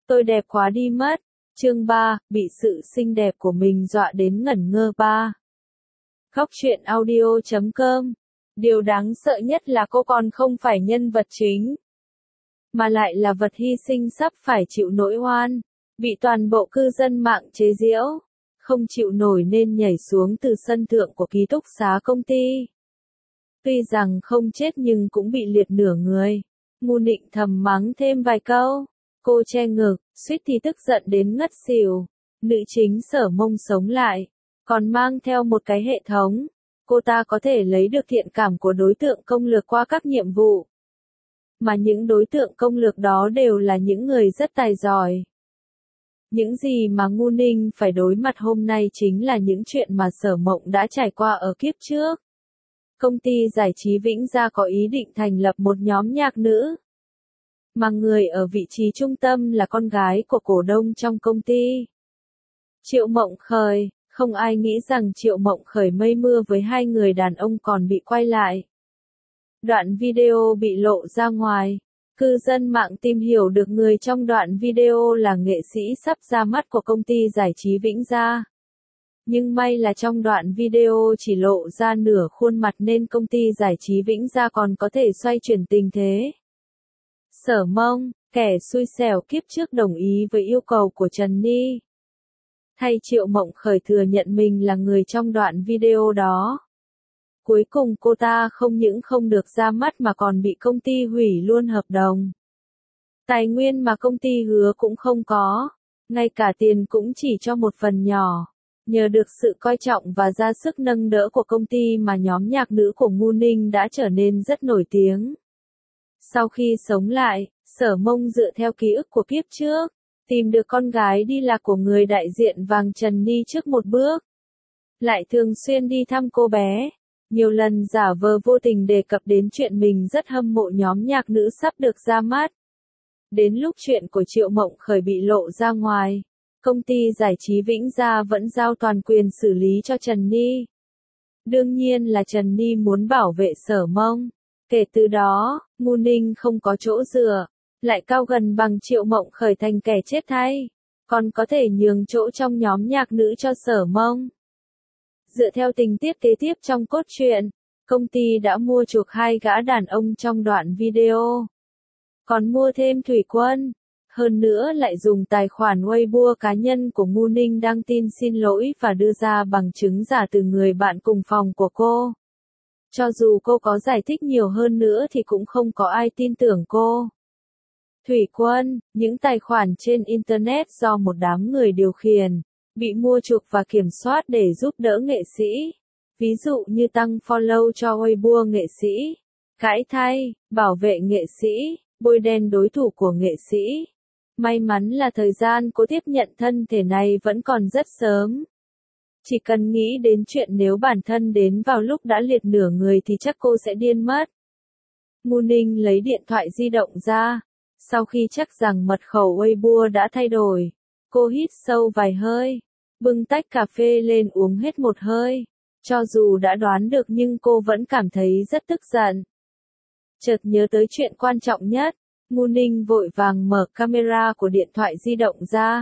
Tôi đẹp quá đi mất. Chương 3, bị sự xinh đẹp của mình dọa đến ngẩn ngơ 3. Khóc chuyện audio.com. Điều đáng sợ nhất là cô còn không phải nhân vật chính, mà lại là vật hy sinh sắp phải chịu nỗi oan, bị toàn bộ cư dân mạng chế giễu, không chịu nổi nên nhảy xuống từ sân thượng của ký túc xá công ty. Tuy rằng không chết nhưng cũng bị liệt nửa người. Ngu Nịnh thầm mắng thêm vài câu. Cô che ngực, suýt thì tức giận đến ngất xỉu. Nữ chính Sở Mông sống lại, còn mang theo một cái hệ thống. Cô ta có thể lấy được thiện cảm của đối tượng công lược qua các nhiệm vụ. Mà những đối tượng công lược đó đều là những người rất tài giỏi. Những gì mà Ngu Ninh phải đối mặt hôm nay chính là những chuyện mà Sở Mộng đã trải qua ở kiếp trước. Công ty giải trí Vĩnh Gia có ý định thành lập một nhóm nhạc nữ, mà người ở vị trí trung tâm là con gái của cổ đông trong công ty, Triệu Mộng Khởi. Không ai nghĩ rằng Triệu Mộng Khởi mây mưa với hai người đàn ông còn bị quay lại. Đoạn video bị lộ ra ngoài. Cư dân mạng tìm hiểu được người trong đoạn video là nghệ sĩ sắp ra mắt của công ty giải trí Vĩnh Gia. Nhưng may là trong đoạn video chỉ lộ ra nửa khuôn mặt nên công ty giải trí Vĩnh Gia còn có thể xoay chuyển tình thế. Sở Mông, kẻ xui xẻo kiếp trước đồng ý với yêu cầu của Trần Ni. Thay Triệu Mộng Khởi thừa nhận mình là người trong đoạn video đó. Cuối cùng cô ta không những không được ra mắt mà còn bị công ty hủy luôn hợp đồng. Tài nguyên mà công ty hứa cũng không có, ngay cả tiền cũng chỉ cho một phần nhỏ. Nhờ được sự coi trọng và ra sức nâng đỡ của công ty mà nhóm nhạc nữ của Ngu Ninh đã trở nên rất nổi tiếng. Sau khi sống lại, Sở Mông dựa theo ký ức của kiếp trước, tìm được con gái đi lạc của người đại diện vàng Trần Ni trước một bước. Lại thường xuyên đi thăm cô bé, nhiều lần giả vờ vô tình đề cập đến chuyện mình rất hâm mộ nhóm nhạc nữ sắp được ra mắt. Đến lúc chuyện của Triệu Mộng Khởi bị lộ ra ngoài, công ty giải trí Vĩnh Gia vẫn giao toàn quyền xử lý cho Trần Ni. Đương nhiên là Trần Ni muốn bảo vệ Sở Mông. Kể từ đó, Ngu Ninh không có chỗ dựa, lại cao gần bằng Triệu Mộng Khởi thành kẻ chết thay, còn có thể nhường chỗ trong nhóm nhạc nữ cho Sở Mông. Dựa theo tình tiết kế tiếp trong cốt truyện, công ty đã mua chuộc hai gã đàn ông trong đoạn video, còn mua thêm Thủy Quân. Hơn nữa lại dùng tài khoản Weibo cá nhân của Ngu Ninh đăng tin xin lỗi và đưa ra bằng chứng giả từ người bạn cùng phòng của cô. Cho dù cô có giải thích nhiều hơn nữa thì cũng không có ai tin tưởng cô. Thủy Quân, những tài khoản trên Internet do một đám người điều khiển, bị mua chuộc và kiểm soát để giúp đỡ nghệ sĩ. Ví dụ như tăng follow cho Weibo nghệ sĩ, cãi thay, bảo vệ nghệ sĩ, bôi đen đối thủ của nghệ sĩ. May mắn là thời gian cô tiếp nhận thân thể này vẫn còn rất sớm. Chỉ cần nghĩ đến chuyện nếu bản thân đến vào lúc đã liệt nửa người thì chắc cô sẽ điên mất. Ngu Ninh lấy điện thoại di động ra. Sau khi chắc rằng mật khẩu Weibo đã thay đổi, cô hít sâu vài hơi, bưng tách cà phê lên uống hết một hơi. Cho dù đã đoán được nhưng cô vẫn cảm thấy rất tức giận. Chợt nhớ tới chuyện quan trọng nhất, Ngu Ninh vội vàng mở camera của điện thoại di động ra.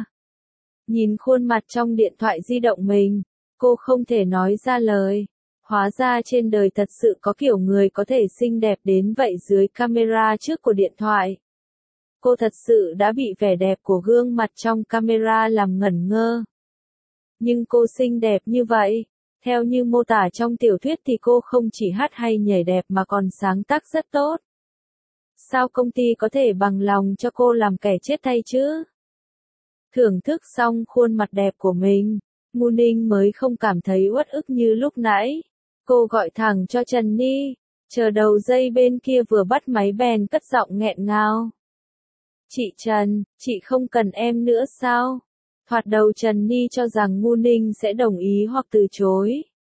Nhìn khuôn mặt trong điện thoại di động mình, cô không thể nói ra lời. Hóa ra trên đời thật sự có kiểu người có thể xinh đẹp đến vậy dưới camera trước của điện thoại. Cô thật sự đã bị vẻ đẹp của gương mặt trong camera làm ngẩn ngơ. Nhưng cô xinh đẹp như vậy, theo như mô tả trong tiểu thuyết thì cô không chỉ hát hay nhảy đẹp mà còn sáng tác rất tốt. Sao công ty có thể bằng lòng cho cô làm kẻ chết thay chứ? Thưởng thức xong khuôn mặt đẹp của mình, Ngu Ninh mới không cảm thấy uất ức như lúc nãy. Cô gọi thẳng cho Trần Ni, chờ đầu dây bên kia vừa bắt máy bèn cất giọng nghẹn ngào. Chị Trần, chị không cần em nữa sao? Thoạt đầu Trần Ni cho rằng Ngu Ninh sẽ đồng ý hoặc từ chối.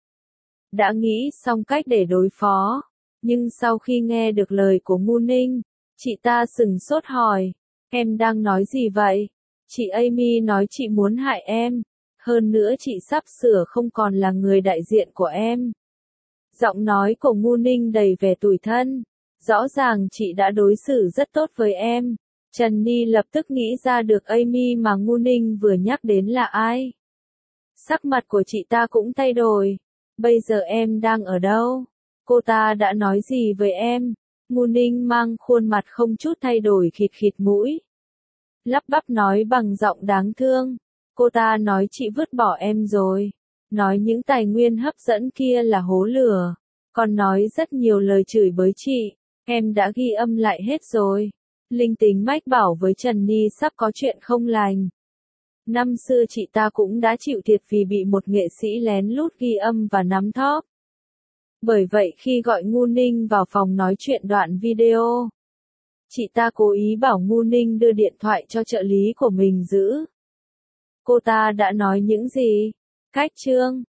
Đã nghĩ xong cách để đối phó, nhưng sau khi nghe được lời của Ngu Ninh, chị ta sửng sốt hỏi, em đang nói gì vậy? Chị Amy nói chị muốn hại em, hơn nữa chị sắp sửa không còn là người đại diện của em. Giọng nói của Ngu Ninh đầy vẻ tủi thân, rõ ràng chị đã đối xử rất tốt với em, Trần Ni lập tức nghĩ ra được Amy mà Ngu Ninh vừa nhắc đến là ai. Sắc mặt của chị ta cũng thay đổi. Bây giờ em đang ở đâu? Cô ta đã nói gì với em? Ngu Ninh mang khuôn mặt không chút thay đổi khịt khịt mũi. Lắp bắp nói bằng giọng đáng thương. Cô ta nói chị vứt bỏ em rồi. Nói những tài nguyên hấp dẫn kia là hố lửa. Còn nói rất nhiều lời chửi bới chị. Em đã ghi âm lại hết rồi. Linh tính mách bảo với Trần Ni sắp có chuyện không lành. Năm xưa chị ta cũng đã chịu thiệt vì bị một nghệ sĩ lén lút ghi âm và nắm thóp. Bởi vậy khi gọi Ngu Ninh vào phòng nói chuyện đoạn video, chị ta cố ý bảo Ngu Ninh đưa điện thoại cho trợ lý của mình giữ. Cô ta đã nói những gì? Cách chương